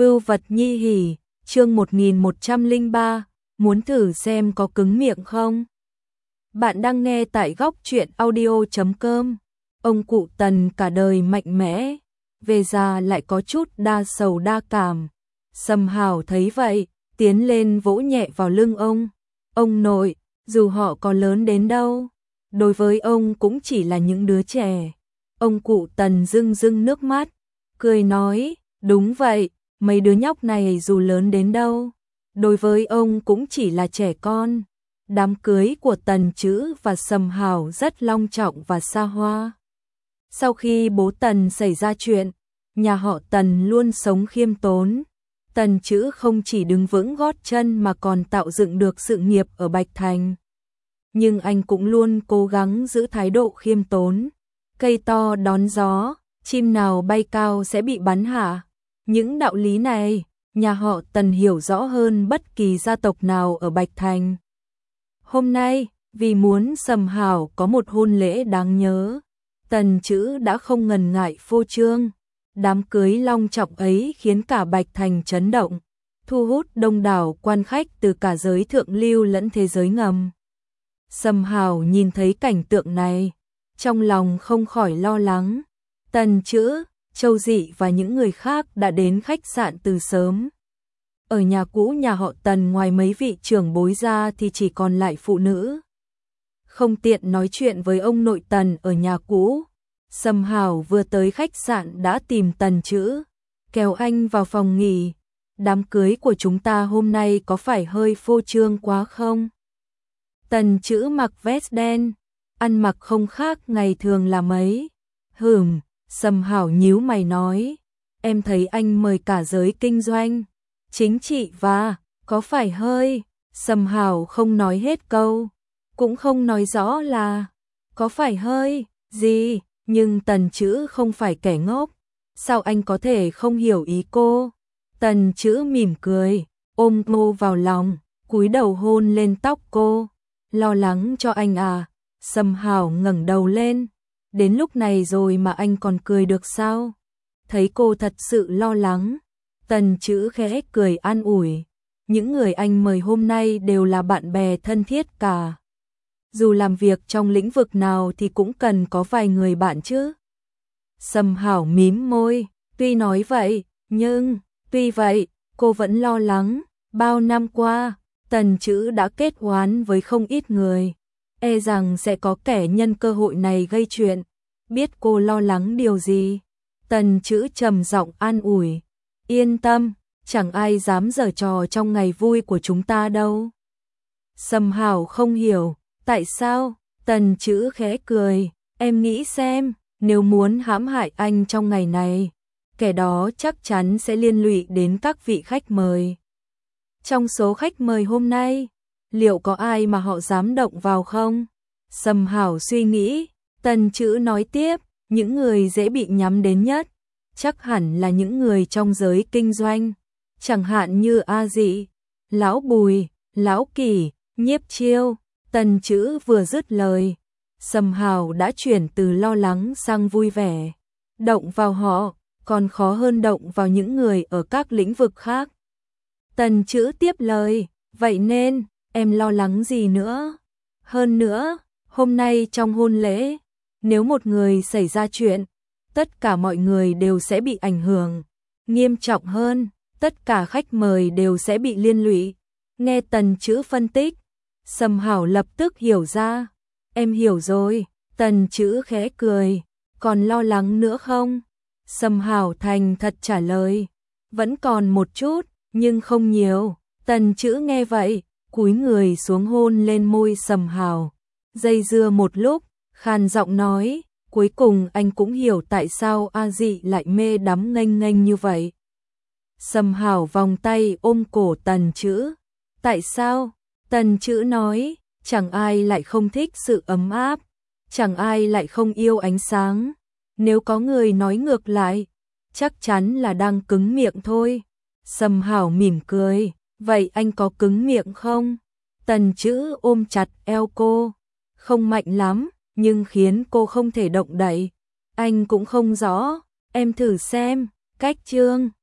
Vưu vật nhi hỉ, chương 1103, muốn thử xem có cứng miệng không? Bạn đang nghe tại góc truyện audio.com. Ông cụ Tần cả đời mạnh mẽ, về già lại có chút đa sầu đa cảm. Sầm Hảo thấy vậy, tiến lên vỗ nhẹ vào lưng ông. Ông nội, dù họ có lớn đến đâu, đối với ông cũng chỉ là những đứa trẻ. Ông cụ Tần rưng rưng nước mắt, cười nói, đúng vậy, mấy đứa nhóc này dù lớn đến đâu, đối với ông cũng chỉ là trẻ con. Đám cưới của Tần Chữ và Sầm Hảo rất long trọng và xa hoa. Sau khi bố Tần xảy ra chuyện, nhà họ Tần luôn sống khiêm tốn. Tần Chữ không chỉ đứng vững gót chân mà còn tạo dựng được sự nghiệp ở Bạch Thành. Nhưng anh cũng luôn cố gắng giữ thái độ khiêm tốn. Cây to đón gió, chim nào bay cao sẽ bị bắn hạ. Những đạo lý này, nhà họ Tần hiểu rõ hơn bất kỳ gia tộc nào ở Bạch Thành. Hôm nay, vì muốn Sầm Hảo có một hôn lễ đáng nhớ, Tần Chữ đã không ngần ngại phô trương. Đám cưới long trọng ấy khiến cả Bạch Thành chấn động, thu hút đông đảo quan khách từ cả giới thượng lưu lẫn thế giới ngầm. Sầm Hảo nhìn thấy cảnh tượng này, trong lòng không khỏi lo lắng. Tần Chữ, Châu Dị và những người khác đã đến khách sạn từ sớm. Ở nhà cũ nhà họ Tần ngoài mấy vị trưởng bối ra thì chỉ còn lại phụ nữ. Không tiện nói chuyện với ông nội Tần ở nhà cũ, Sầm Hảo vừa tới khách sạn đã tìm Tần Chữ, kéo anh vào phòng nghỉ. Đám cưới của chúng ta hôm nay có phải hơi phô trương quá không? Tần Chữ mặc vest đen, ăn mặc không khác ngày thường là mấy. Sầm Hảo nhíu mày nói, em thấy anh mời cả giới kinh doanh, chính trị và, có phải hơi. Sầm Hảo không nói hết câu, cũng không nói rõ là, có phải hơi, gì, nhưng Tần Chữ không phải kẻ ngốc, sao anh có thể không hiểu ý cô? Tần Chữ mỉm cười, ôm cô vào lòng, cúi đầu hôn lên tóc cô, lo lắng cho anh à? Sầm Hảo ngẩng đầu lên, đến lúc này rồi mà anh còn cười được sao? Thấy cô thật sự lo lắng, Tần Chữ khẽ cười an ủi, những người anh mời hôm nay đều là bạn bè thân thiết cả. Dù làm việc trong lĩnh vực nào thì cũng cần có vài người bạn chứ. Sầm Hảo mím môi, tuy nói vậy, nhưng, tuy vậy, cô vẫn lo lắng. Bao năm qua, Tần Chữ đã kết oán với không ít người, e rằng sẽ có kẻ nhân cơ hội này gây chuyện. Biết cô lo lắng điều gì, Tần Chữ trầm giọng an ủi, yên tâm, chẳng ai dám giở trò trong ngày vui của chúng ta đâu. Sầm Hảo không hiểu, tại sao? Tần Chữ khẽ cười, em nghĩ xem, nếu muốn hãm hại anh trong ngày này, kẻ đó chắc chắn sẽ liên lụy đến các vị khách mời. Trong số khách mời hôm nay, liệu có ai mà họ dám động vào không? Sầm Hảo suy nghĩ, Tần Chữ nói tiếp, những người dễ bị nhắm đến nhất, chắc hẳn là những người trong giới kinh doanh, chẳng hạn như A Dị, Lão Bùi, Lão Kỳ, Nhiếp Chiêu. Tần Chữ vừa dứt lời, Sầm Hảo đã chuyển từ lo lắng sang vui vẻ. Động vào họ, còn khó hơn động vào những người ở các lĩnh vực khác. Tần Chữ tiếp lời, vậy nên, em lo lắng gì nữa? Hơn nữa, hôm nay trong hôn lễ, nếu một người xảy ra chuyện, tất cả mọi người đều sẽ bị ảnh hưởng. Nghiêm trọng hơn, tất cả khách mời đều sẽ bị liên lụy. Nghe Tần Chữ phân tích, Sầm Hảo lập tức hiểu ra. Em hiểu rồi. Tần Chữ khẽ cười, còn lo lắng nữa không? Sầm Hảo thành thật trả lời, vẫn còn một chút, nhưng không nhiều. Tần Chữ nghe vậy, cúi người xuống hôn lên môi Sầm Hảo. Dây dưa một lúc, khàn giọng nói, cuối cùng anh cũng hiểu tại sao A Dị lại mê đắm nghênh nghênh như vậy. Sầm Hảo vòng tay ôm cổ Tần Chữ. Tại sao? Tần Chữ nói, chẳng ai lại không thích sự ấm áp, chẳng ai lại không yêu ánh sáng. Nếu có người nói ngược lại, chắc chắn là đang cứng miệng thôi. Sầm Hảo mỉm cười, vậy anh có cứng miệng không? Tần Chữ ôm chặt eo cô, không mạnh lắm, nhưng khiến cô không thể động đậy. Anh cũng không rõ, em thử xem, cách chương.